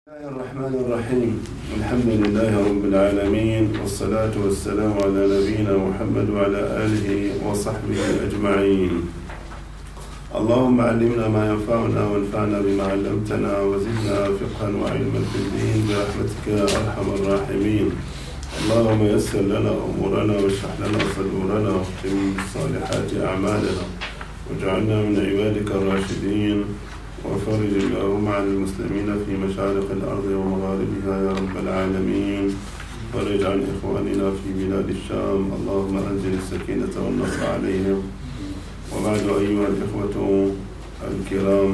بسم الله الرحمن الرحيم. الحمد لله رب العالمين، والصلاة والسلام على نبينا محمد وعلى آله وصحبه أجمعين. اللهم علمنا ما ينفعنا وانفعنا بما علمتنا وزدنا فقها وعلما في الدين برحمتك يا أرحم الراحمين. اللهم يسر لنا أمورنا واشرح لنا صدورنا واختم بالصالحات أعمالنا واجعلنا من عبادك الراشدين، وفرج اللهم عن المسلمين في مشارق الأرض ومغاربها يا رب العالمين. فرج عن إخواننا في بلاد الشام، اللهم أنزل السكينة والنصر عليهم. وبعد أيها الإخوة الكرام،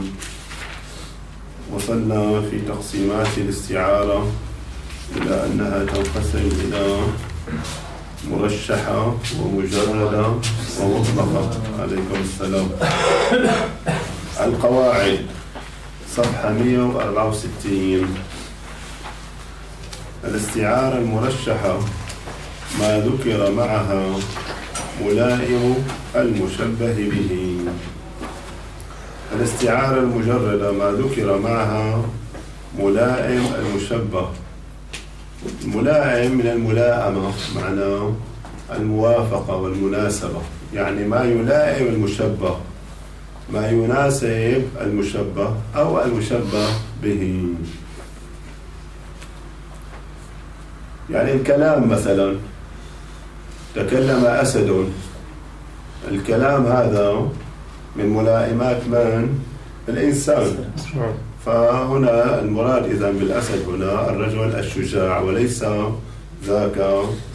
وصلنا في تقسيمات الاستعارة إلى أنها تنقسم إلى مرشحة ومجردة ومطلقة. عليكم السلام. القواعد صفحة 164. الاستعارة المرشحة ما ذكر معها ملائم المشبه به. الاستعارة المجردة ما ذكر معها ملائم المشبه. الملائم من الملائمة، معناه الموافقة والمناسبة، يعني ما يلائم المشبه، ما يناسب المشبه أو المشبه به. يعني الكلام مثلا، تكلم أسد، الكلام هذا من ملائمات من؟ الإنسان. فهنا المراد إذن بالأسد هنا الرجل الشجاع، وليس ذاك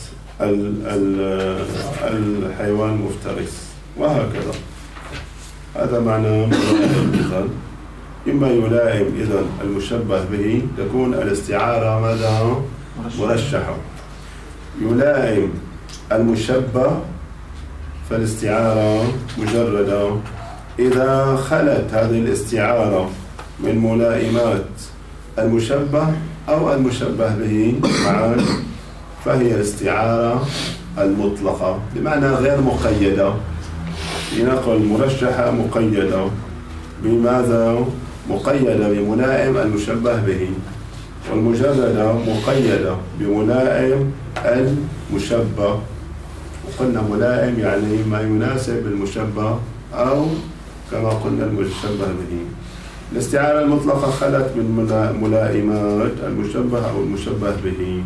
الحيوان المفترس، وهكذا. هذا معنى ملائم. إما يلائم إذن المشبه به، تكون الاستعارة ماذا؟ مرشحة. يلائم المشبه فالاستعارة مجردة. إذا خلت هذه الاستعارة من ملائمات المشبه أو المشبه به معا، فهي الاستعارة المطلقة، بمعنى غير مقيدة. لنقل مرشحة مقيدة بماذا؟ مقيدة بملائم المشبه به، والمجردة مقيدة بملائم المشبه. وقلنا ملائم يعني ما يناسب المشبه أو كما قلنا المشبه به. الاستعارة المطلقة خلت من ملائمات المشبه أو المشبه به.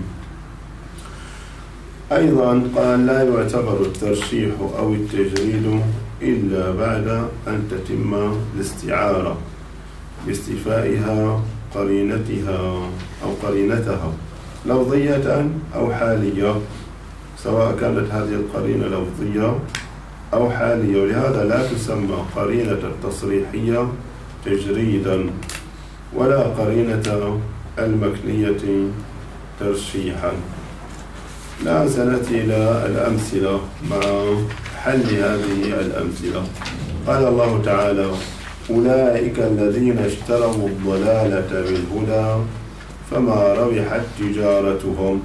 أيضا قال لا يعتبر الترشيح أو التجريد إلا بعد أن تتم الاستعارة باستيفائها قرينتها أو قرينتها لفظية أو حالية، سواء كانت هذه القرينة لفظية أو حالية. ولهذا لا تسمى قرينة التصريحية تجريدا، ولا قرينة المكنية ترشيحا. الآن سنأتي إلى الأمثلة مع حل هذه الأمثلة. قال الله تعالى: أولئك الذين اشتروا الضلالة بالهدى فما ربحت تجارتهم.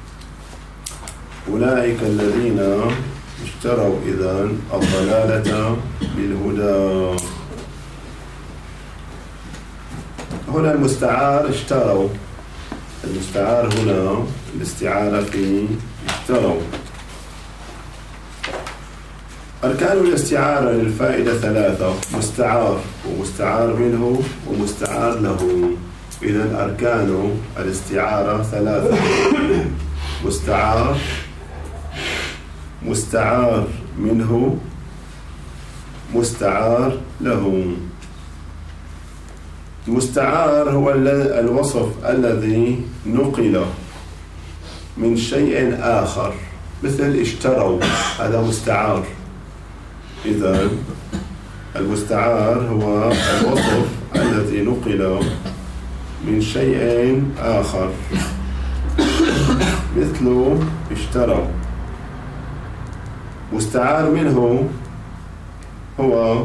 أولئك الذين اشتروا إذن الضلالة بالهدى. هنا المستعار اشتروا، المستعار هنا الاستعارة في اشتروا. أركان الاستعارة للفائدة 3: مستعار ومستعار منه ومستعار له. إذن أركان الاستعارة 3: مستعار، مستعار منه، مستعار له. المستعار هو الوصف الذي نقل من شيء آخر، مثل اشتروا، هذا مستعار. إذن المستعار هو الوصف الذي نقل من شيء آخر، مثل اشتروا. مستعار منه هو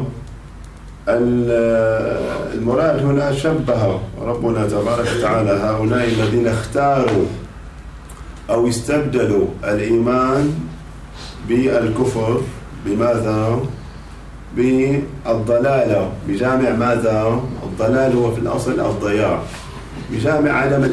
المراد هنا شبه ربنا تبارك وتعالى هؤلاء الذين اختاروا أو استبدلوا الإيمان بالكفر بماذا؟ بالضلالة، بجامع ماذا؟ الضلال هو في الأصل الضياع. بجامع عدم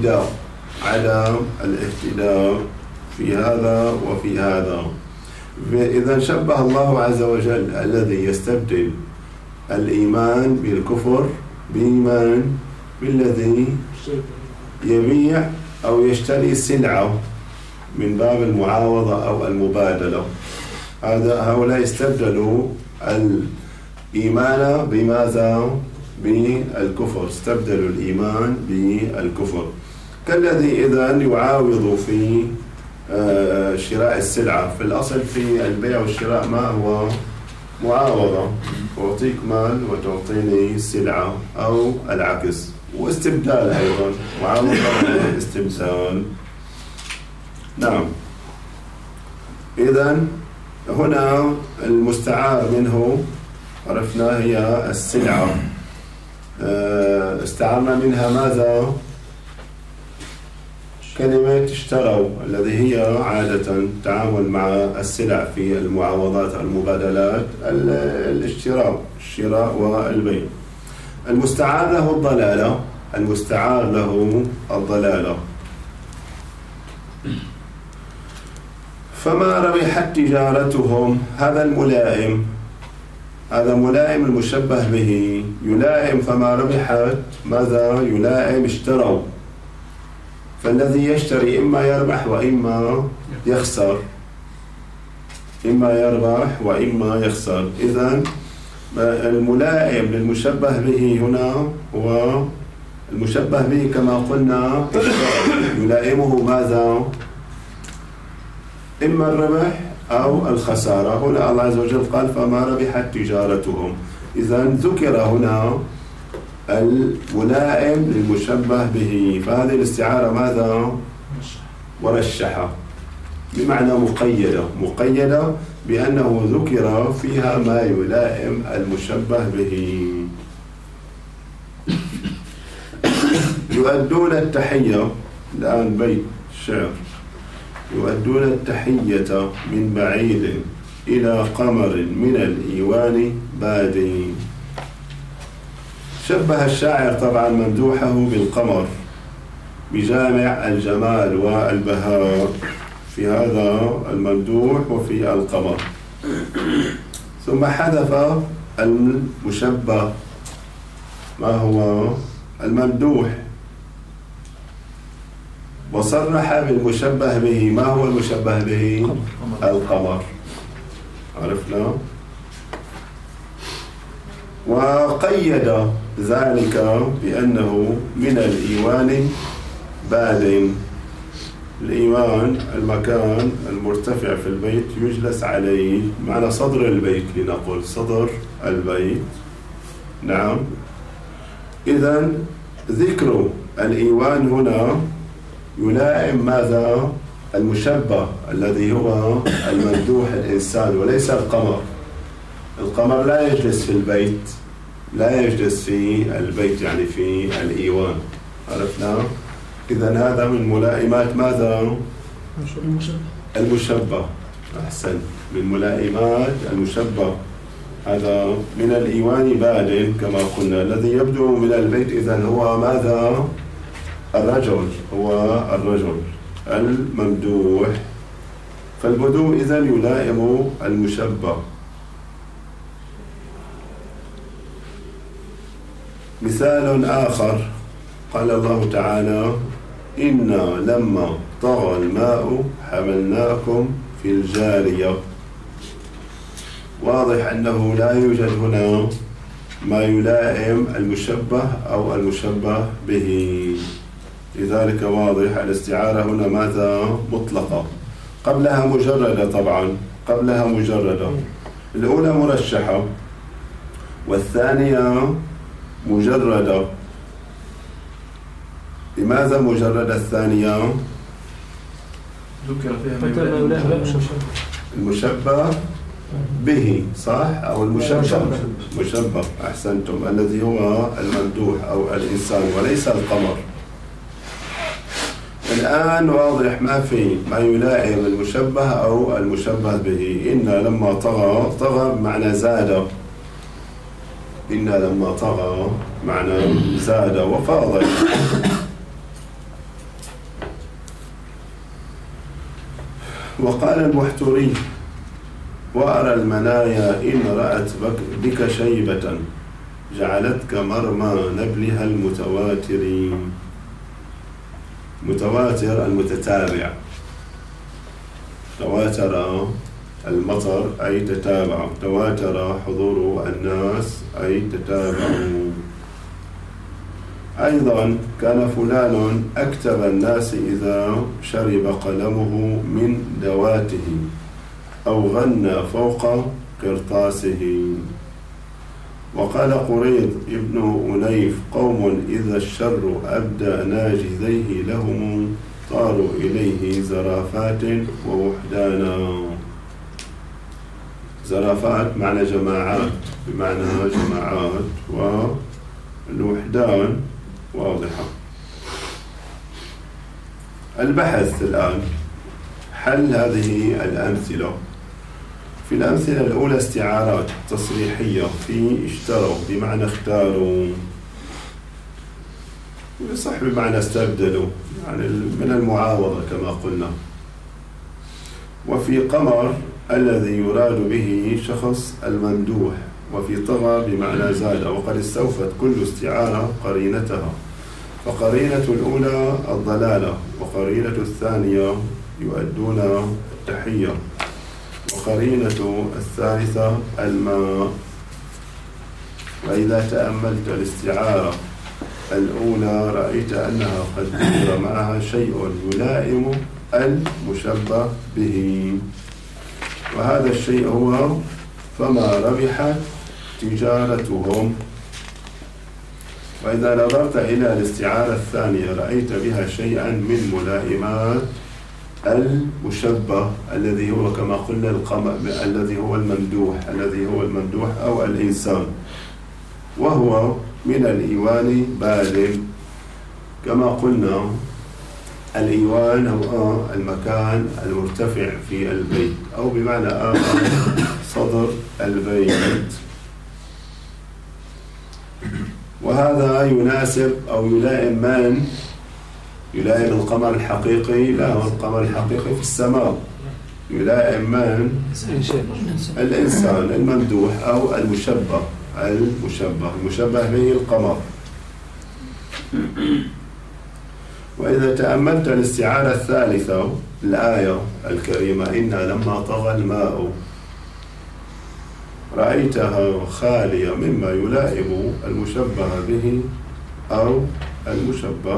الاهتداء في هذا وفي هذا. إذا شبه الله عز وجل الذي يستبدل الإيمان بالكفر بإيمان بالذي يبيع أو يشتري سلعة من باب المعاوضة أو المبادلة. هؤلاء استبدلوا الإيمان بماذا؟ بالكفر، استبدلوا الإيمان بالكفر. كالذي إذن يعاوض في شراء السلعة. في الأصل في البيع والشراء ما هو؟ معاوضة، أعطيك مال وتعطيني سلعة أو العكس، واستبدال أيضا، معاوضة واستبدال. نعم. إذن هنا المستعار منه عرفنا هي السلعة، استعرنا منها ماذا؟ كلمة اشتروا، الذي هي عادة تعامل مع السلع في المعاوضات المبادلات، الشراء والبيع. المستعار له الضلالة. فما ربحت تجارتهم، هذا الملائم، هذا ملائم المشبه به، يلائم فما ربحت ماذا؟ يلائم اشتروا، فالذي يشتري إما يربح وإما يخسر، إذن الملائم للمشبه به هنا هو المشبه به كما قلنا يلائمه ماذا؟ إما الربح أو الخسارة. هنا الله عز وجل قال فما ربحت تجارتهم، إذن ذكر هنا الملائم للمشبه به، فهذه الاستعارة ماذا؟ مرشحة، بمعنى مقيدة بأنه ذكر فيها ما يلائم المشبه به. يؤدون التحية، الآن بيت شعر، يؤدون التحية من بعيد إلى قمر من الإيوان بادي. شبه الشاعر طبعا ممدوحه بالقمر بجامع الجمال والبهاء في هذا الممدوح وفي القمر، ثم حذف المشبه ما هو الممدوح وصرح بالمشبه به. ما هو المشبه به؟ القمر، عرفنا. وقيد ذلك بأنه من الإيوان باد. الإيوان المكان المرتفع في البيت يجلس عليه، معنى صدر البيت، لنقول صدر البيت. نعم. إذن ذكر الإيوان هنا يلائم ماذا؟ المشبه الذي هو الممدوح الإنسان وليس القمر. القمر لا يجلس في البيت، يعني في الإيوان، عرفنا. إذن هذا من ملائمات ماذا؟ المشبه. أحسن، من ملائمات المشبه. هذا من الإيوان باد كما قلنا، الذي يبدو من البيت إذن هو ماذا؟ الرجل الممدوح. فالبدو إذن يلائم المشبه. مثال آخر قال الله تعالى إنا لما طغى الماء حملناكم في الجارية. واضح أنه لا يوجد هنا ما يلائم المشبه أو المشبه به، لذلك واضح الاستعارة هنا ماذا؟ مطلقة، قبلها مجردة. طبعا قبلها مجردة، الأولى مرشحة والثانية مجردة. لماذا مجردة الثانية؟ ذكر فيها المشبه به، صح؟ أو مشبه، أحسنتم، الذي هو الممدوح أو الإنسان وليس القمر. الآن واضح ما في ما يلائم المشبه أو المشبه به. إن لما طغى بمعنى زاد، إن لما طغى معنى زاد وفاض. وقال البحتري: وأرى المنايا إن رأت بك شيبة جعلتك مرمى نبلها المتواتر. متواتر المتتابع، تواتر المطر أي تتابع، تواتر حضور الناس أي تتابعوا. أيضا كان فلان أكتب الناس إذا شرب قلمه من دواته أو غنى فوق قرطاسه. وقال قريض ابن أنيف: قوم إذا الشر أبدى ناجذيه لهم طاروا إليه زرافات ووحدانا. زرافات معنى جماعات، بمعنى جماعات، والوحدان واضحة. البحث الآن حل هذه الأمثلة. في الأمثلة الأولى استعارات تصريحية في اشتروا بمعنى اختاروا، ويصح بمعنى استبدلوا، يعني من المعاوضة كما قلنا. وفي قمر الذي يراد به شخص الممدوح، وفي طغى بمعنى زاد. وقد استوفت كل استعارة قرينتها، فقرينة الأولى الضلالة، وقرينة الثانية يؤدون التحية، وقرينة الثالثة الماء. وإذا تأملت الاستعارة الأولى رأيت أنها قد ذكر معها شيء يلائم المشبه به، وهذا الشيء هو: فما ربحت تجارتهم. وإذا نظرت إلى الاستعارة الثانية رأيت بها شيئا من ملائمات المشبه الذي هو كما قلنا القمر، الذي هو الممدوح أو الإنسان، وهو من الإيوان بال. كما قلنا الإيوان هو المكان المرتفع في البيت، أو بمعنى آخر صدر البيت. وهذا يناسب أو يلائم من؟ يلائم القمر الحقيقي. لا، القمر الحقيقي في السماء. يلائم من؟ الإنسان الممدوح أو المشبه به القمر. وإذا تأملت الاستعارة الثالثة الآية الكريمة: إنا لما طغى الماء، رأيتها خالية مما يلائم المشبه به أو المشبه.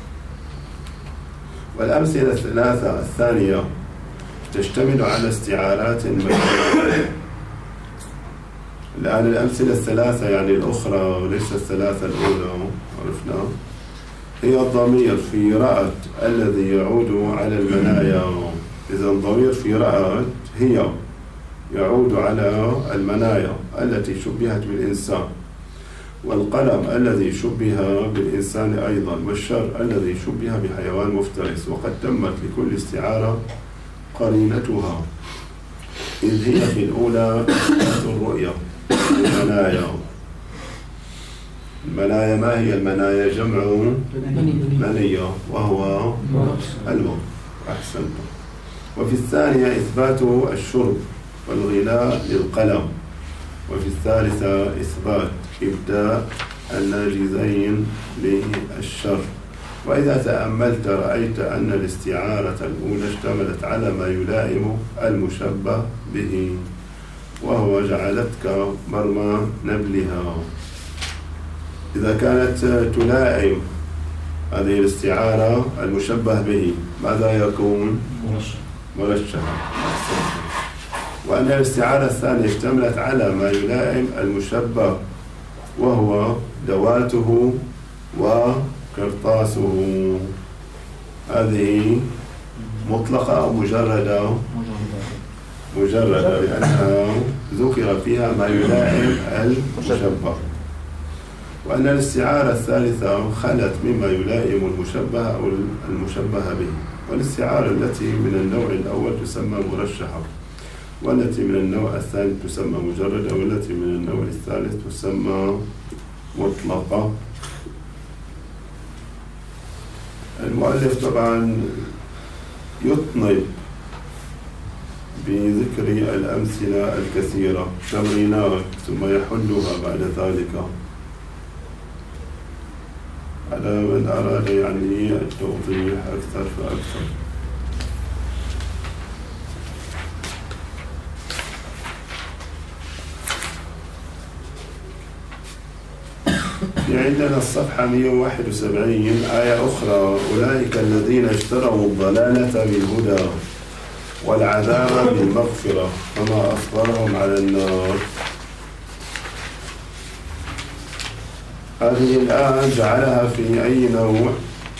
والأمثلة الثلاثة الثانية تشتمل على استعارات مجموعة. الآن الأمثلة الثلاثة يعني الأخرى وليس الثلاثة الأولى عرفنا، هي الضمير في رأت الذي يعود على المنايا. إذا الضمير في رأت هي يعود على المنايا التي شبهت بالإنسان، والقلم الذي شبه بالإنسان أيضا، والشر الذي شبه بحيوان مفترس. وقد تمت لكل استعارة قرينتها، إذ هي في الأولى الرؤية. المنايا ما هي المنايا؟ جمع منية، وهو الموت. أحسنت. وفي الثانية إثبات الشرب والغناء للقلم. وفي الثالثة إثبات إبداء الناجذين للشر. وإذا تأملت رأيت أن الاستعارة الأولى اشتملت على ما يلائم المشبه به، وهو جعلتك مرمى نبلها. إذا كانت تلائم هذه الاستعارة المشبه به ماذا يكون؟ مرشحا. وأن الاستعارة الثانية اشتملت على ما يلائم المشبه، وهو دواته وقرطاسه. هذه مطلقة أو مجردة؟ مجردة، لأنها ذكر فيها ما يلائم المشبه. وأن الاستعارة الثالثة خلت مما يلائم المشبه أو المشبه به. والاستعارة التي من النوع الأول تسمى مرشحة. والتي من النوع الثاني تسمى مجردة، والتي من النوع الثالث تسمى مطلقة. المؤلف طبعا يطنب بذكر الأمثلة الكثيرة تمرينات، ثم يحلها بعد ذلك على من أراد يعني التوضيح أكثر فأكثر. عندنا الصفحة 171 آية أخرى: أولئك الذين اشتروا الضلالة بالهدى والعذاب بالمغفرة فما أصبرهم على النار. هذه الآية جعلها في أي نوع؟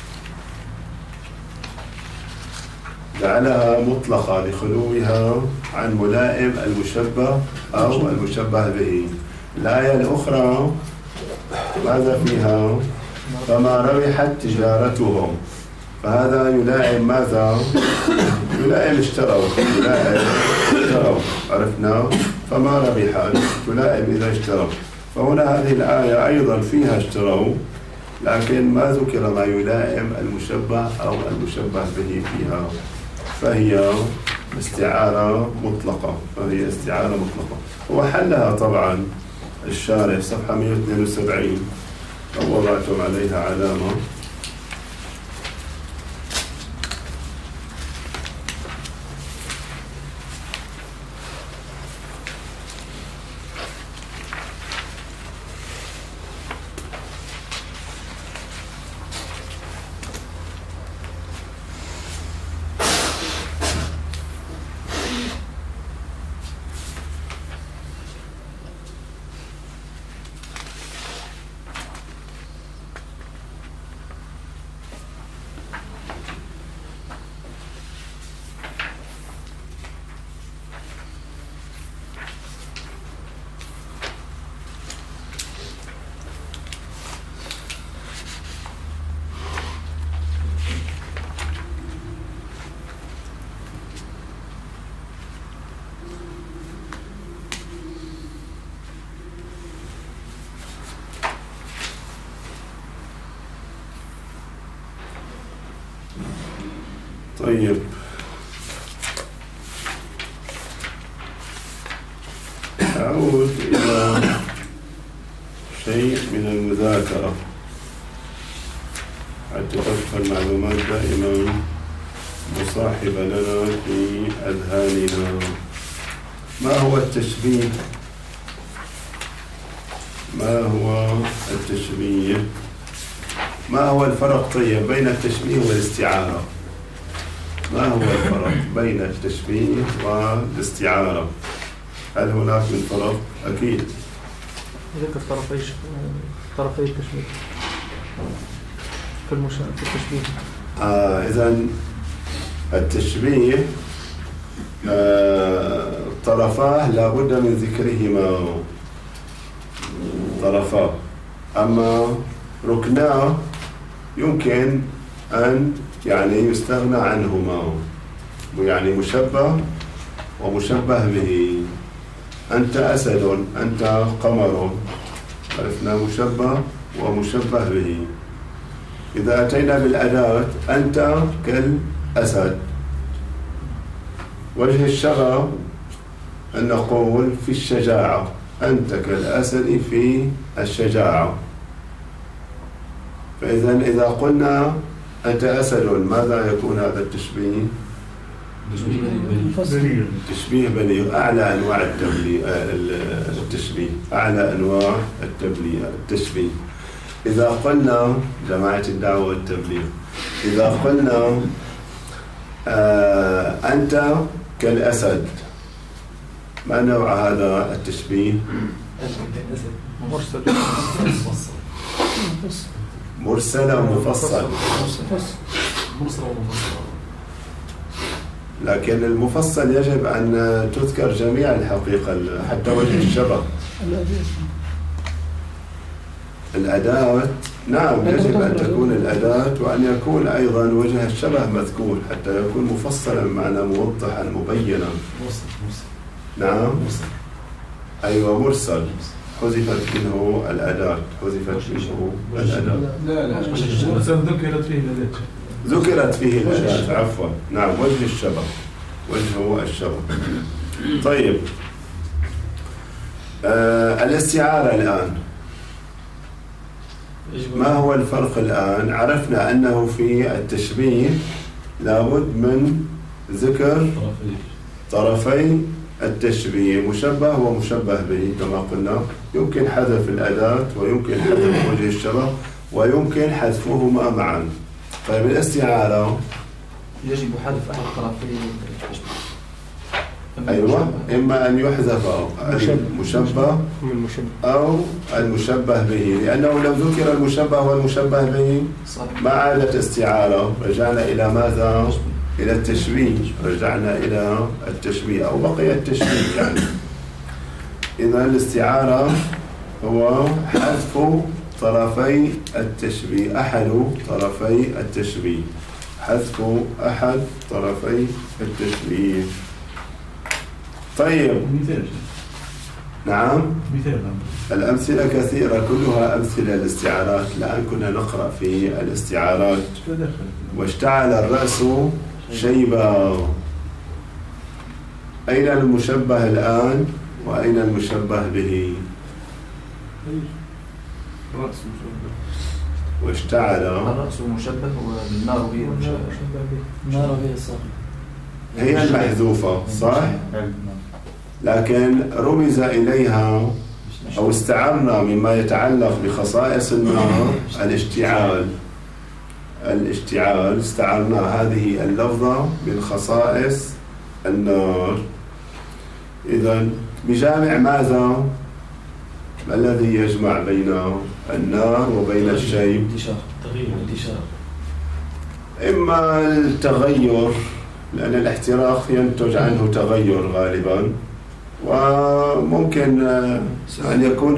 جعلها مطلقة لخلوها عن ملائم المشبه أو المشبه به. الآية الأخرى ماذا فيها؟ فما ربحت تجارتهم، فهذا يلائم ماذا؟ يلائم اشتروا، عرفنا؟ فما ربحت تلائم إذا اشتروا. فهنا هذه الآية أيضا فيها اشتروا، لكن ما ذكر ما يلائم المشبه أو المشبه به فيها، فهي استعارة مطلقة. وحلها طبعا الشارح صفحة 172 لو وضعتم عليها علامة. طيب، أعود إلى شيء من المذاكرة حتى تبقى المعلومات دائما مصاحبة لنا في أذهاننا. ما هو التشبيه؟ ما هو الفرق طيب بين التشبيه والاستعارة؟ ما هو الفرق بين التشبيه والاستعارة؟ هل هناك من فرق؟ أكيد. ذكر طرفي التشبيه في التشبيه. إذن التشبيه طرفاه لا بد من ذكرهما، طرفاه. أما ركناه يمكن أن يعني يستغنى عنهما، يعني مشبه ومشبه به. أنت أسد، أنت قمر، عرفنا مشبه ومشبه به. إذا أتينا بالأداة أنت كالأسد، وجه الشبه أن نقول في الشجاعة، أنت كالأسد في الشجاعة. فإذا قلنا أنت أسد ماذا يكون هذا التشبيه؟ تشبيه بليغ، أعلى أنواع التشبيه، أعلى أنواع التشبيه. إذا قلنا جماعة الدعوة والتبليغ، إذا قلنا أنت كالأسد، ما نوع هذا التشبيه؟ مرسل ومفصل. لكن المفصل يجب أن تذكر جميع الحقيقة حتى وجه الشبه. الأداة نعم يجب أن تكون الأداة، وأن يكون أيضا وجه الشبه مذكور حتى يكون مفصلا معنا موضحا مبينا. نعم. أيوة مرسل، حذفت منه الأداة، حذفت منه الأداة. لا ذكرت فيه الأداة. ذكرت فيه الأداة، عفوا. نعم، وجه الشبه، وجه الشبه. طيب، الاستعارة الآن، ما هو الفرق الآن؟ عرفنا أنه في التشبيه لابد من ذكر طرفي التشبيه، مشبه ومشبه به كما قلنا. يمكن حذف الأداة ويمكن حذف وجه الشبه ويمكن حذفهما معا. طيب، الاستعارة يجب حذف أحد طرفي التشبيه. أيوة، إما أن يحذف المشبه أو المشبه به، لأنه لو ذكر المشبه والمشبه به ما عادت استعارة، رجعنا إلى ماذا؟ إلى التشبيه، رجعنا إلى التشبيه أو بقي التشبيه يعني. إذا الاستعارة هو حذف طرفي التشبيه، أحد طرفي التشبيه، حذف أحد طرفي التشبيه. طيب، مثال. نعم، مثال. الأمثلة كثيرة، كلها أمثلة الاستعارات. الآن كنا نقرأ في الاستعارات. واشتعل الرأس شيبا. أين المشبه الآن وأين المشبه به؟ واشتعل الرأس مشبه والنار به مشبه به. النار به الصاغ هي المحذوفة صح؟ لكن رمز إليها أو استعرنا مما يتعلق بخصائص النار الاشتعال، استعرنا هذه اللفظة من خصائص النار. إذن بجامع ماذا؟ ما الذي يجمع بين النار وبين الشيب؟ انتشار. إما التغير، لأن الاحتراق ينتج عنه تغير غالبا، وممكن أن يكون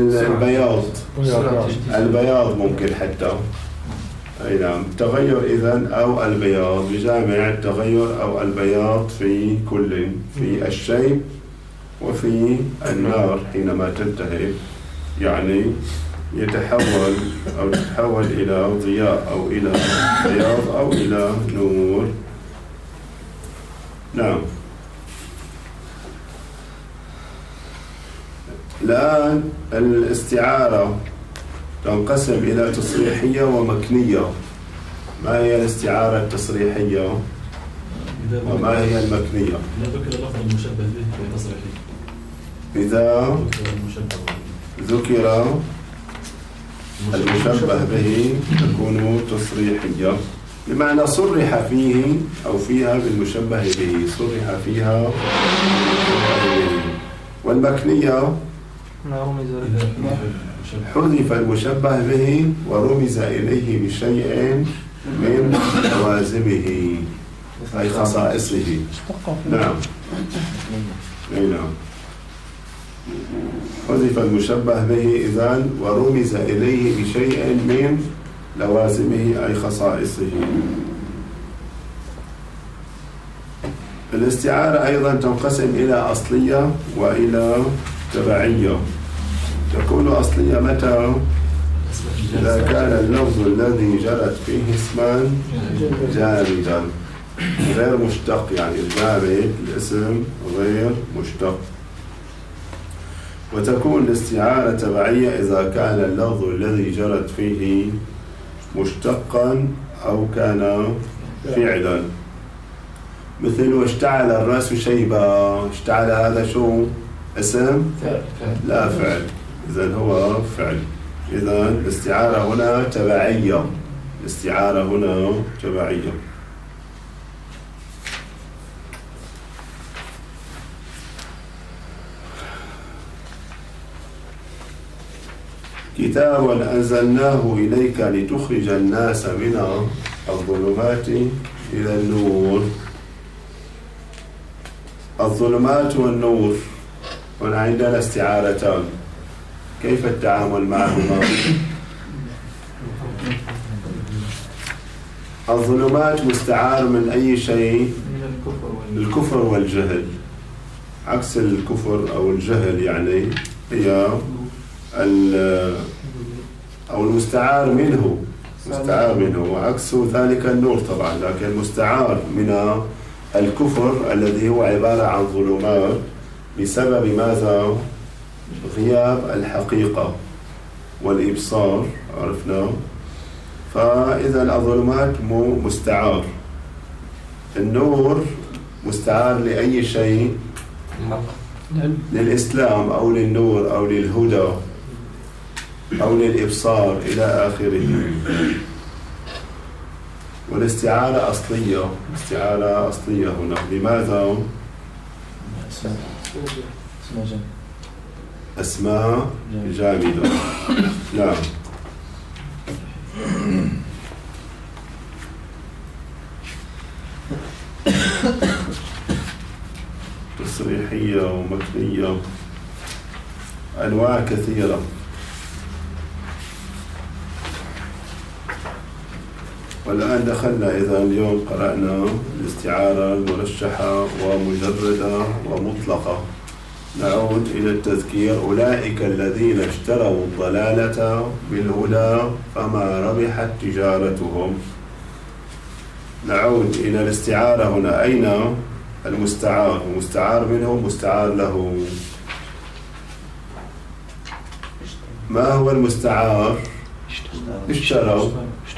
البياض ممكن حتى. أي نعم، تغير إذن أو البياض، بجامع التغير أو البياض في كل، في الشيب وفي النار حينما تنتهي، يعني يتحول إلى ضياء أو إلى بياض أو إلى نور. نعم. الآن الاستعارة تنقسم إلى تصريحية ومكنية. ما هي الاستعارة التصريحية وما هي المكنية؟ إذا ذكر لفظ المشبه به تصريحي. إذا ذكر المشبه به تكون تصريحية، بمعنى صرح فيه أو فيها بالمشبه به، صرح فيها بالمشبه به. والمكنية حذف المشبه به ورمز إليه بشيء من لوازمه أي خصائصه. نعم. نعم، حذف المشبه به إذن ورمز إليه بشيء من لوازمه أي خصائصه. الاستعارة أيضا تنقسم إلى أصلية وإلى تبعية. تكون أصلية متى؟ إذا كان اللفظ الذي جرت فيه اسما جامدا غير مشتق، يعني الجامد الاسم غير مشتق. وتكون الاستعارة تبعية إذا كان اللفظ الذي جرت فيه مشتقا أو كان فعلا، مثل واشتعل الرأس شيبا. اشتعل هذا شو؟ اسم؟ لا، فعل. إذن هو فعل. إذن الاستعارة هنا تبعية، الاستعارة هنا تبعية. كتاب أنزلناه إليك لتخرج الناس من الظلمات إلى النور. الظلمات والنور هنا عندنا استعارتان، كيف التعامل معهما؟ الظلمات مستعار من أي شيء؟ من الكفر والجهل. عكس الكفر أو الجهل يعني هي أو المستعار منه، وعكس ذلك النور طبعا. لكن المستعار من الكفر الذي هو عبارة عن ظلمات بسبب ماذا؟ غياب الحقيقة والإبصار، عرفنا. فإذا الظلمات مستعار، النور مستعار لأي شيء، للإسلام أو للنور أو للهدى أو للإبصار إلى آخره. والاستعارة أصلية، استعارة أصلية هنا. لماذا؟ أسماء جامدة. نعم. تصريحية ومتنية، أنواع كثيرة. والآن دخلنا إذا اليوم قرأنا الاستعارة المرشحة ومجردة ومطلقة. نعود إلى التذكير. أولئك الذين اشتروا الضلالة بالهدى فما ربحت تجارتهم. نعود إلى الاستعارة هنا. أين المستعار؟ مستعار منه، مستعار له. ما هو المستعار؟ اشتروا.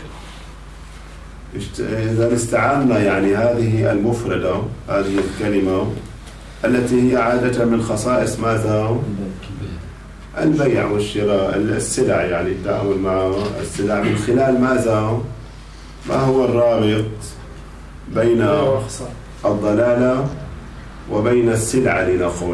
إذا استعارنا يعني هذه المفردة، هذه الكلمة التي هي عادة من خصائص ماذا؟ البيع والشراء، السلع، يعني التعامل مع السلع من خلال ماذا؟ ما هو الرابط بين الضلالة وبين السلع لنقول؟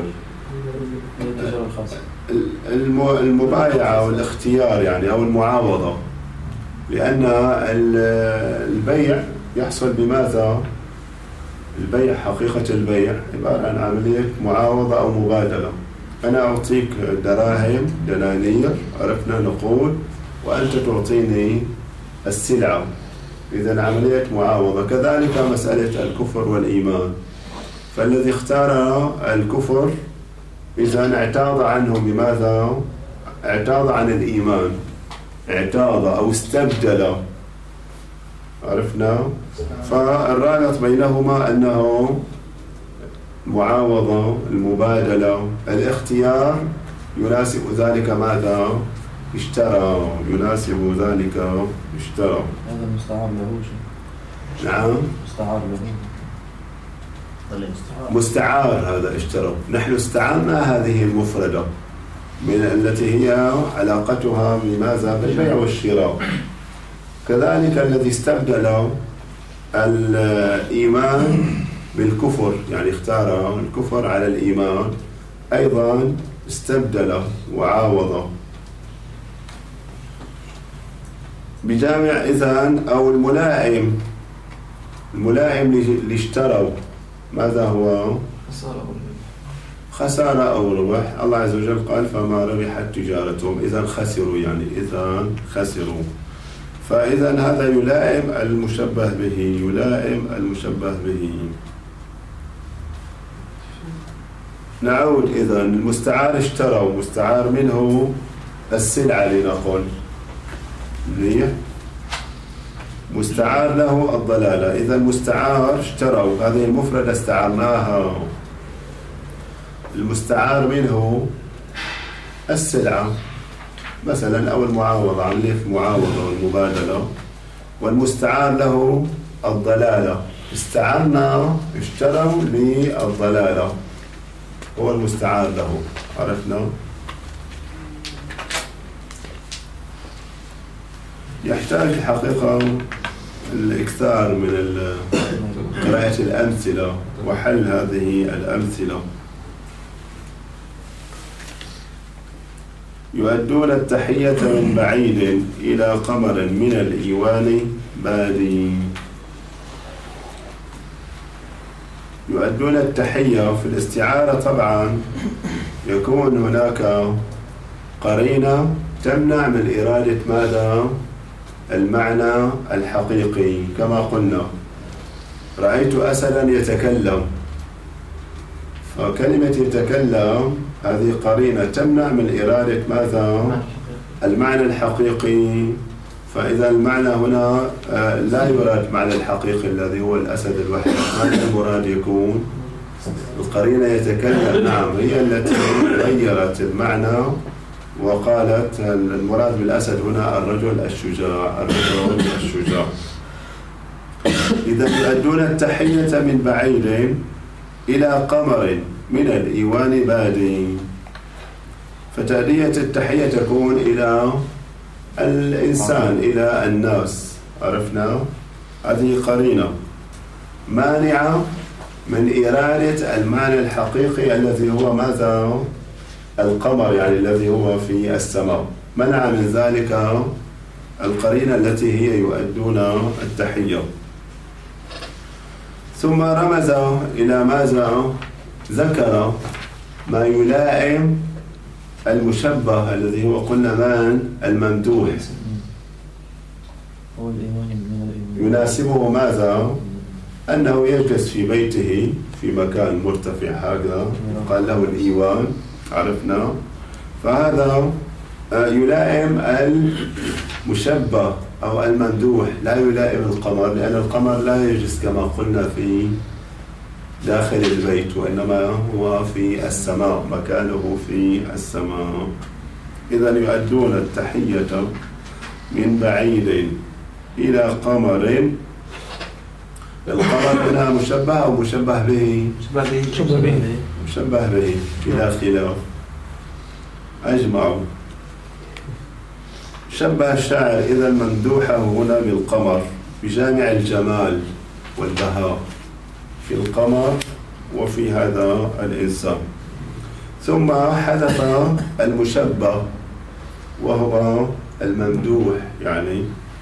المبايعة والاختيار يعني، أو المعاوضة. لأن البيع يحصل بماذا؟ البيع، حقيقة البيع عبارة عن عملية معاوضة أو مبادلة. أنا أعطيك دراهم، دنانير، عرفنا، نقود، وأنت تعطيني السلعة. إذن عملية معاوضة. كذلك مسألة الكفر والإيمان. فالذي اختار الكفر إذن اعتاض عنه بماذا؟ اعتاض عن الإيمان، اعتاض أو استبدل، عرفنا. فالرابط بينهما أنه معاوضة، المبادلة، الاختيار يناسب ذلك ماذا؟ اشترى، يناسب ذلك اشترى. هذا مستعار له شيء. نعم، مستعار له. مستعار هذا اشترى. نحن استعارنا هذه المفردة من التي هي علاقتها بماذا؟ بالبيع والشراء. كذلك الذي استبدل الإيمان بالكفر، يعني اختار الكفر على الإيمان، أيضا استبدل وعاوض. بجامع إذن، أو الملائم لاشتروا، ماذا هو؟ خسارة أو ربح. الله عز وجل قال فما ربحت تجارتهم، إذن خسروا، يعني إذن خسروا. فإذن هذا يلائم المشبه به، يلائم المشبه به. نعود إذن. المستعار اشتروا، مستعار منه السلعة لنقول، مستعار له الضلالة. إذن مستعار اشتروا، هذه المفردة استعرناها. المستعار منه السلعة مثلا، أو المعاوضة، عملية المعاوضة والمبادلة. والمستعار له الضلالة، استعرنا، اشتروا للضلالة، هو المستعار له، عرفنا. يحتاج الحقيقة الإكثار من قراءة الأمثلة وحل هذه الأمثلة. يؤدون التحية من بعيد إلى قمر من الإيوان بادي. يؤدون التحية في الاستعارة طبعا يكون هناك قرينة تمنع من إرادة ماذا؟ المعنى الحقيقي. كما قلنا رأيت أسدا يتكلم، وكلمة يتكلم هذه قرينة تمنع من إرادة ماذا؟ المعنى الحقيقي. فإذا المعنى هنا لا يراد معنى الحقيقي الذي هو الأسد الوحيد، ماذا المراد يكون؟ القرينة يتكلم، نعم، هي التي غيرت المعنى وقالت المراد بالأسد هنا الرجل الشجاع، الرجل الشجاع. إذا يؤدون التحية من بعيد إلى قمر من الإيوان بادي، فتأدية التحية تكون إلى الإنسان، إلى الناس، عرفنا؟ هذه قرينة مانعة من إرادة المعنى الحقيقي الذي هو ماذا؟ القمر، يعني الذي هو في السماء، منع من ذلك القرينة التي هي يؤدون التحية. ثم رمز إلى ماذا؟ ذكر ما يلائم المشبه الذي هو قلنا من؟ الممدوح، يناسبه ماذا؟ أنه يجلس في بيته في مكان مرتفع هكذا، قال له الإيوان، عرفنا؟ فهذا يلائم المشبه أو الممدوح، لا يلائم القمر، لأن القمر لا يجلس كما قلنا في داخل البيت، وإنما هو في السماء، مكانه في السماء. إذا يؤدون التحية من بعيد إلى قمر. القمر هنا مشبه أو مشبه به؟ مشبه به بلا خلاف، أجمعوا. شبه الشاعر إذا الممدوح هنا بالقمر بجامع الجمال والبهاء في القمر وفي هذا الإنسان. ثم حذف المشبه وهو الممدوح يعني،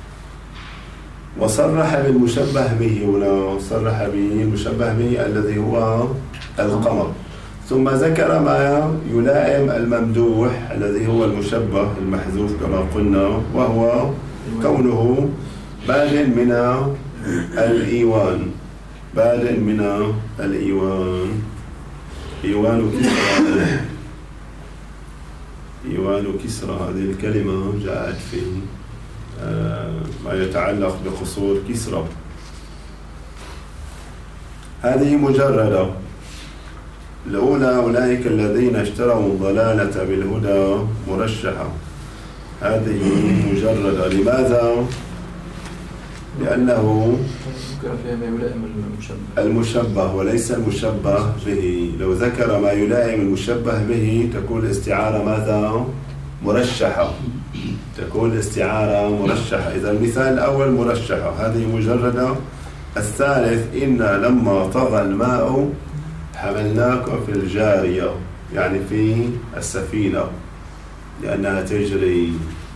وصرح بالمشبه به هنا، صرح به المشبه به الذي هو القمر. ثم ذكر ما يلائم الممدوح الذي هو المشبه المحذوف كما قلنا، وهو كونه باد من الإيوان، باد من الإيوان، إيوان كسرى. إيوان كسرى هذه الكلمة جاءت في ما يتعلق بقصور كسرى. هذه مجردة. الأولى أولئك الذين اشتروا الضلالة بالهدى مرشحة، هذه مجردة. لماذا؟ لأنه المشبه وليس المشبه به. لو ذكر ما يلائم المشبه به تكون الاستعارة ماذا؟ مرشحة، تكون الاستعارة مرشحة. إذا المثال الأول مرشحة، هذه مجردة. الثالث إنا لما طغى الماء حملناكم في الجارية، يعني في السفينة لأنها تجري.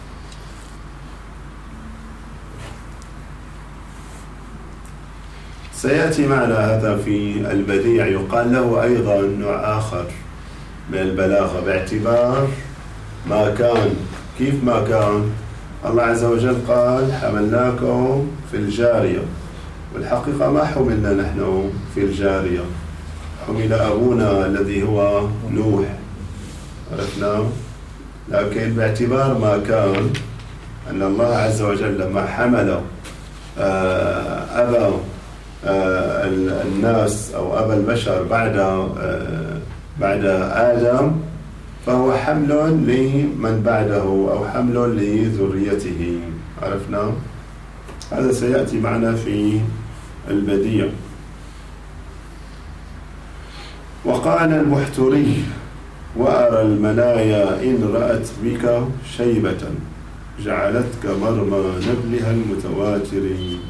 سيأتي معنا هذا في البديع، يقال له أيضا نوع آخر من البلاغة باعتبار ما كان. كيف ما كان؟ الله عز وجل قال حملناكم في الجارية، والحقيقة ما حملنا نحن في الجارية، حمل أبونا الذي هو نوح، عرفنا؟ لكن باعتبار ما كان أن الله عز وجل لما حمل أبا الناس أو أبا البشر بعد آدم، فهو حمل لمن بعده أو حمل لذريته، عرفنا؟ هذا سيأتي معنا في البديع. وقال المحتري وأرى المنايا إن رأت بك شيبة جعلتك مرمى نبلها المتواتر،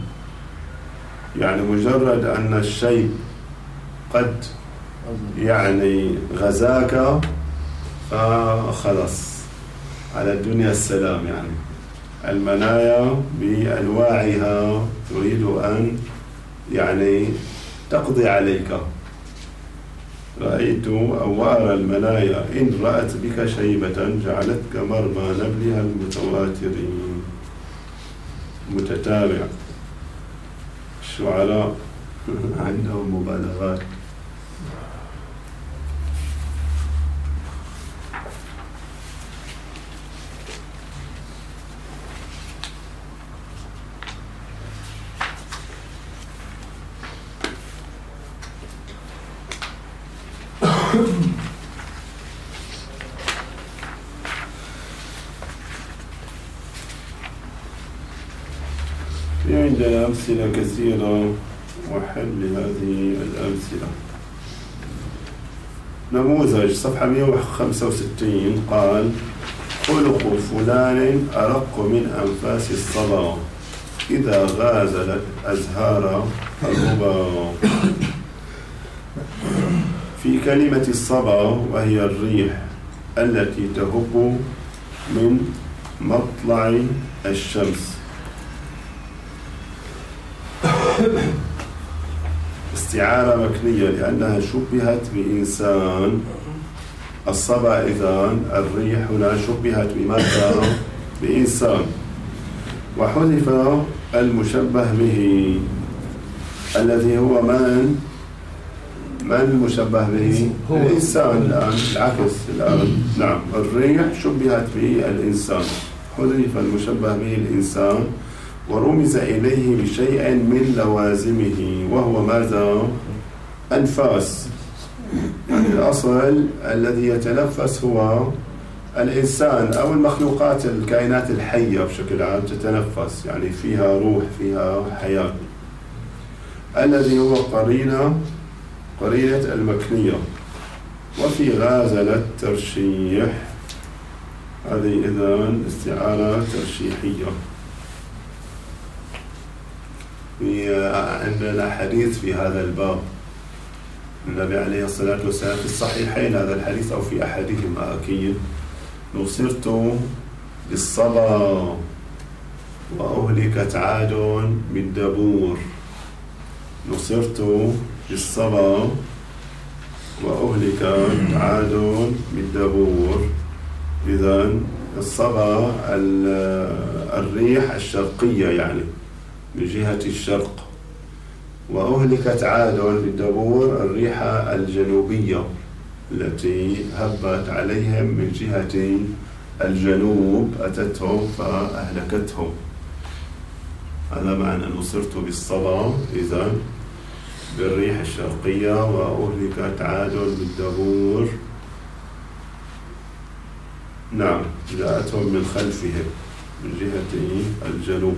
يعني مجرد أن الشيب قد يعني غزاك فخلص على الدنيا السلام. يعني المنايا بأنواعها تريد أن يعني تقضي عليك. رأيت أو أرى المنايا إن رأت بك شيبة جعلتك مرمى نبلها المتواتر، متتابع. الشعراء عندهم مبالغات. في عندنا أمثلة كثيرة وحل هذه الأمثلة. نموذج صفحة 165 قال: خلق فلان أرق من أنفاس الصبا إذا غازلت أزهار الربا. في كلمة الصبا وهي الريح التي تهب من مطلع الشمس، استعارة مكنية لأنها شبهت بإنسان. الصبا إذن الريح هنا شبهت بماذا؟ بإنسان، وحذف المشبه به الذي هو من المشبه به؟ الإنسان. الآن العكس الآن. نعم، الريح شبهت به الإنسان، حذف المشبه به الإنسان ورمز إليه بشيء من لوازمه وهو ماذا؟ أنفاس. يعني الأصل الذي يتنفس هو الإنسان أو المخلوقات، الكائنات الحية بشكل عام تتنفس، يعني فيها روح، فيها حياة، الذي هو قرينة المكنية. وفي غازلة ترشيح، هذه إذن استعارة ترشيحية. عندنا حديث في هذا الباب، النبي عليه الصلاة والسلام في الصحيحين هذا الحديث أو في أحدهما أكيد: نصرت بالصبا وأهلكت عاد بالدبور. نصرت بالصبا وأهلكت عاد بالدبور. إذن الصبا الريح الشرقية، يعني من جهة الشرق، وأهلكت عاد بالدبور الريح الجنوبية التي هبت عليهم من جهة الجنوب، أتتهم فأهلكتهم. هذا معنى نصرت بالصبا إذن بالريح الشرقية، وأهلكت عاد بالدبور. نعم، جاءتهم من خلفهم من جهة الجنوب.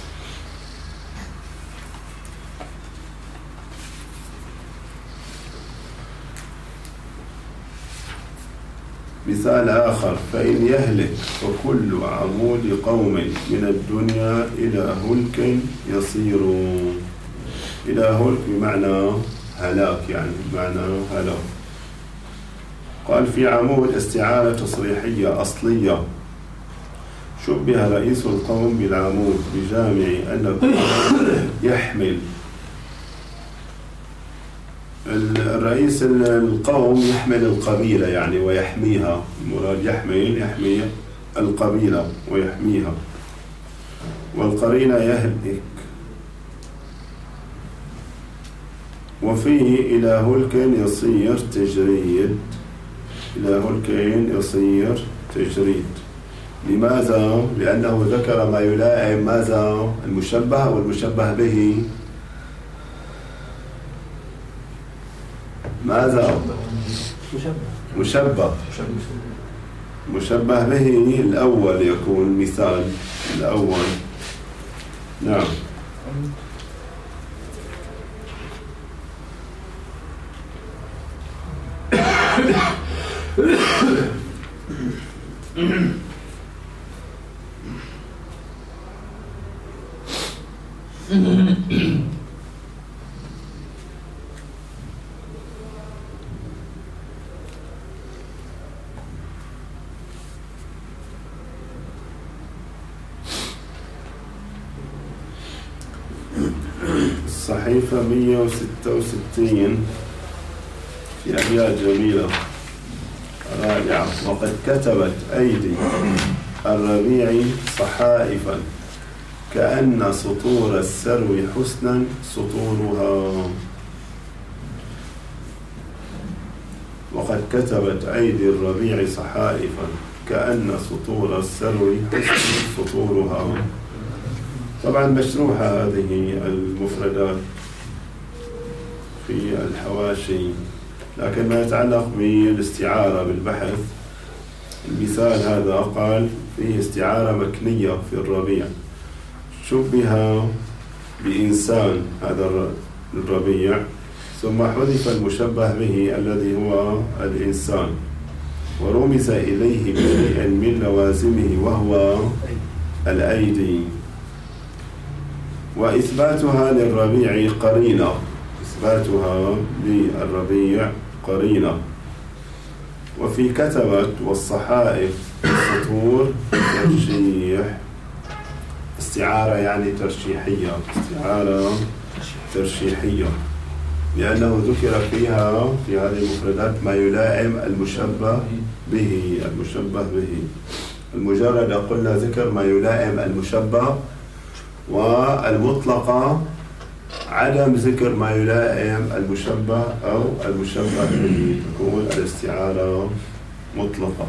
مثال آخر: فإن يهلك فكل عمود قوم من الدنيا إلى هلك يصير. إلى هلك بمعنى هلاك، يعني بمعنى هلاك. قال: في عمود استعارة تصريحية أصلية، شبه رئيس القوم بالعمود بجامع أنه يحمل. الرئيس القوم يحمل القبيلة يعني ويحميها، المراد يحمي القبيلة ويحميها. والقرينة يهلك. وفيه إلى هلك يصير تجريد. إلى هلك يصير تجريد. لماذا؟ لأنه ذكر ما يلائم ماذا؟ المشبه والمشبه به. ماذا؟ مشبه به الأول يكون مثال الأول. نعم. صحيفة 166 في أبيات جميلة رائعة: وقد كتبت أيدي الربيع صحائفا كأن سطور السرو حسنا سطورها. وقد كتبت أيدي الربيع صحائفا كأن سطور السرو حسنا سطورها. طبعا مشروحة هذه المفردات في الحواشي لكن ما يتعلق بالاستعارة بالبحث، المثال هذا قال فيه استعارة مكنية في الربيع، شبه بإنسان هذا الربيع، ثم حذف المشبه به الذي هو الإنسان، ورمز إليه بشيء من لوازمه وهو الأيدي. وإثباتها للربيع قرينة، إثباتها للربيع قرينة. وفي كتبت والصحائف السطور ترشيح، استعارة يعني ترشيحية، استعارة ترشيحية، لأنه ذكر فيها في هذه المفردات ما يلائم المشبه به. المشبه به المجرد قلنا ذكر ما يلائم المشبه، والمطلقة عدم ذكر ما يلائم المشبه أو المشبه به، تكون الاستعارة مطلقة.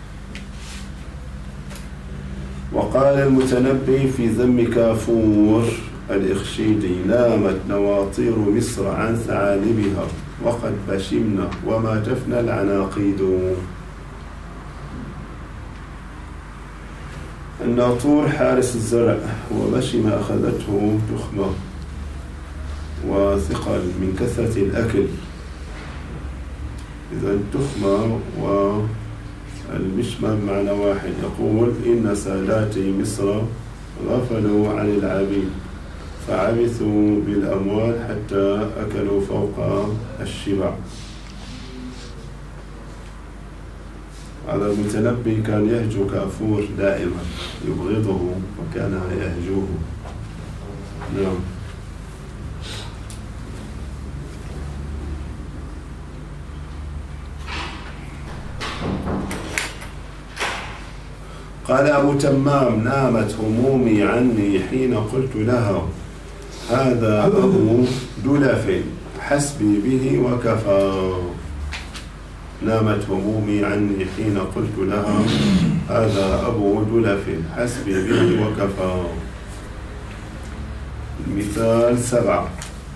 وقال المتنبي في ذم كافور الإخشيدي: نامت نواطير مصر عن ثعالبها وقد بشمنا وما جفنا العناقيد. الناطور حارس الزرع، وبشم أخذته تخمة وثقل من كثرة الأكل. إذا التخمة والبشمة بمعنى واحد. يقول: إن سادات مصر غفلوا عن العبيد فعبثوا بالأموال حتى أكلوا فوق الشبع. هذا المتنبي كان يهجو كافور دائما، يبغضه وكان يهجوه. نعم. قال أبو تمام: نامت همومي عني حين قلت لها هذا أبو دلف حسبي به وكفى. نامت همومي عني حين قلت لها هذا أبو دلف حسبي به وكفى. المثال 7.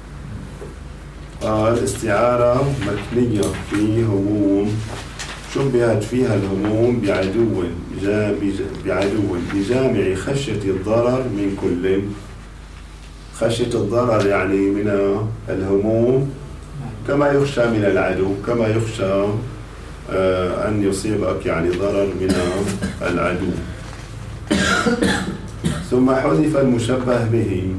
قال: استعارة مكنية في هموم شبهت فيها الهموم بعدو بجامع خشية الضرر من كل. خشية الضرر يعني من الهموم كما يخشى من العدو، كما يخشى أن يصيبك يعني ضرر من العدو. ثم حذف المشبه به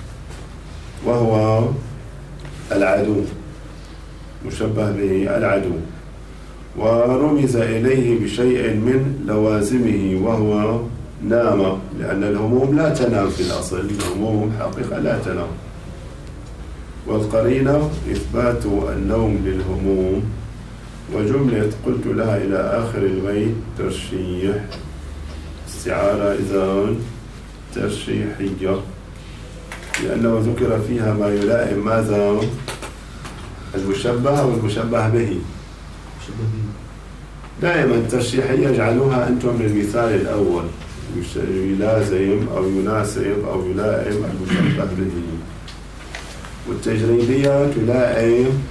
وهو العدو، مشبه به العدو، ورمز إليه بشيء من لوازمه وهو نام، لأن الهموم لا تنام في الأصل، الهموم حقيقة لا تنام. والقرينة إثبات النوم للهموم. وجملة قلت لها إلى آخر البيت ترشيح، استعارة إذن ترشيحية، لأنه ذكر فيها ما يلائم ماذا؟ المشبه والمشبه به. دائما الترشيحية يجعلوها أنتم للمثال الأول، يلازم أو يناسب أو يلائم المشبه به، والتجريبية تلائم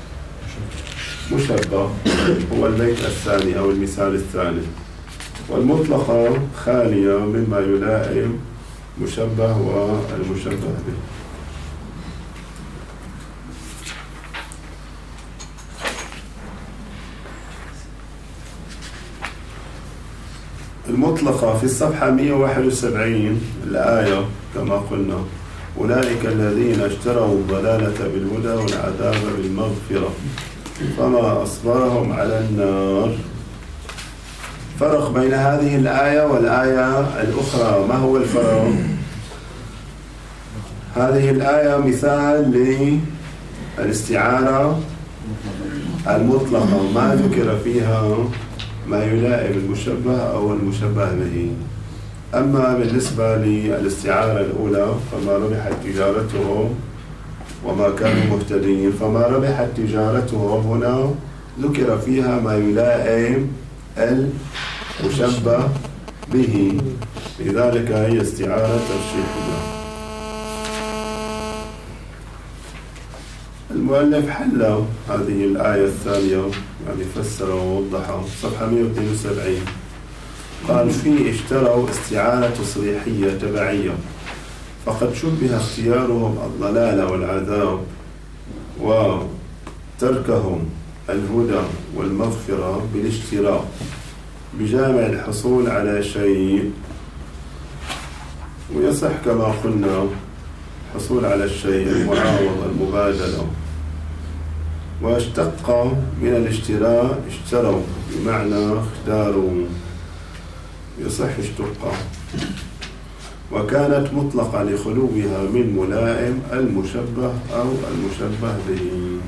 مشبه، هو البيت الثاني أو المثال الثاني، والمطلقة خالية مما يلائم مشبه والمشبه به. المطلقة في الصفحة 171 الآية كما قلنا: أولئك الذين اشتروا الضلالة بالهدى والعذاب بالمغفرة فما أصبرهم على النار. فرق بين هذه الآية والآية الأخرى، ما هو الفرق؟ هذه الآية مثال للاستعارة المطلقة، ما ذكر فيها ما يلائم المشبه أو المشبه به. أما بالنسبة للاستعارة الأولى فما ربحت تجارتهم وما كانوا مهتدين، فما ربحت تجارتهم هنا ذكر فيها ما يلائم المشبه به، لذلك هي استعارة ترشيحية. المؤلف حل هذه الآية الثانية، يعني فسر ووضحها، صفحة 172. قال: في اشتروا استعارة تصريحية تبعية، فقد شبه اختيارهم الضلال والعذاب وتركهم الهدى والمغفرة بالاشتراء بجامع الحصول على شيء، ويصح كما قلنا الحصول على الشيء المعاوضة المبادلة. واشتق من الاشتراء اشتروا بمعنى اختاروا، يصح اشتق. وكانت مطلقة لخلوها من ملائم المشبه أو المشبه به.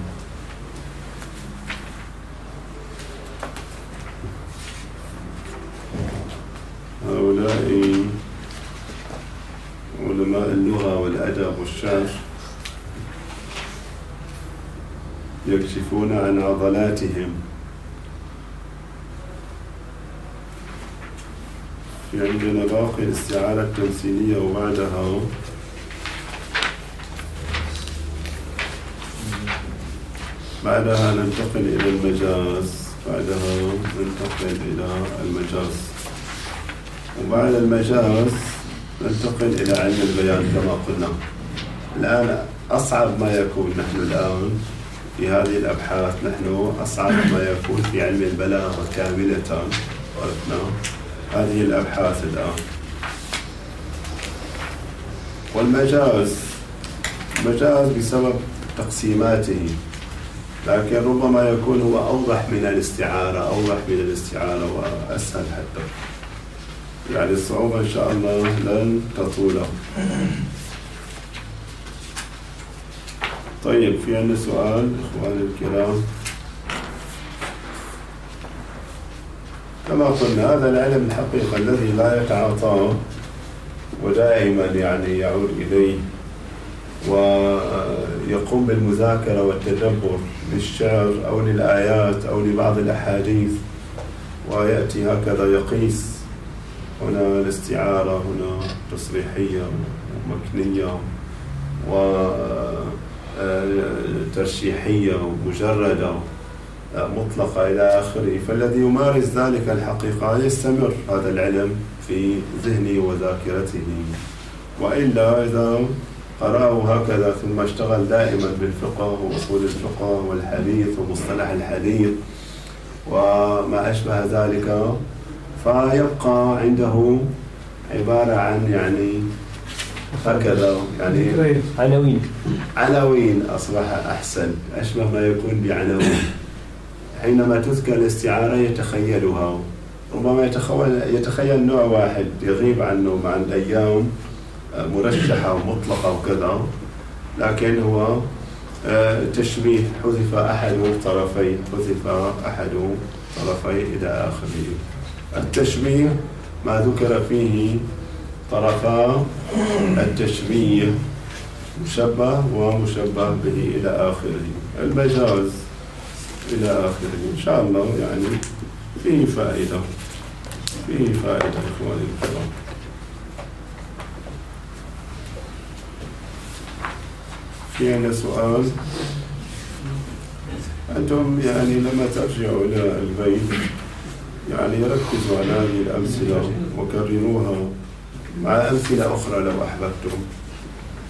هؤلاء علماء اللغة والأدب والشعر يكشفون عن عضلاتهم. في عندنا باقي الاستعارة التمثيلية، وبعدها ننتقل إلى المجاز. وبعد المجاز ننتقل إلى علم البيان كما قلنا. الآن أصعب ما يكون، نحن الآن في هذه الأبحاث أصعب ما يكون في علم البلاغة كاملة. عرفنا هذه الأبحاث الآن. والمجاز بسبب تقسيماته، لكن ربما يكون هو أوضح من الاستعارة وأسهل حتى. يعني الصعوبة إن شاء الله لن تطول. طيب، في عندنا سؤال إخواني الكرام. كما قلنا هذا العلم الحقيقة الذي لا يتعاطاه ودائما يعني يعود إليه ويقوم بالمذاكرة والتدبر للشعر أو للآيات أو لبعض الأحاديث، ويأتي هكذا يقيس هنا الاستعارة، هنا تصريحية ومكنية وترشيحية ومجردة مطلقة إلى آخره. فالذي يمارس ذلك الحقيقة يستمر هذا العلم في ذهنه وذاكرته. وإلا إذا قرأه هكذا ثم اشتغل دائما بالفقه وأصول الفقه والحديث ومصطلح الحديث وما أشبه ذلك، فيبقى عنده عبارة عن يعني هكذا يعني عناوين أصبح أحسن، أشبه ما يكون بعناوين. حينما تذكر الاستعارة يتخيلها، ربما يتخيل نوع واحد يغيب عنه مع الأيام، مرشحة ومطلقة وكذا، لكن هو تشبيه، حذف أحد طرفي إلى آخره. التشبيه ما ذكر فيه طرفا التشبيه، مشبه ومشبه به إلى آخره. المجاز إلى آخره. إن شاء الله يعني فيه فائدة إخواني الكرام. في عندنا سؤال. أنتم يعني لما ترجعوا إلى البيت يعني ركزوا على هذه الأمثلة وكرروها مع أمثلة أخرى لو أحببتم.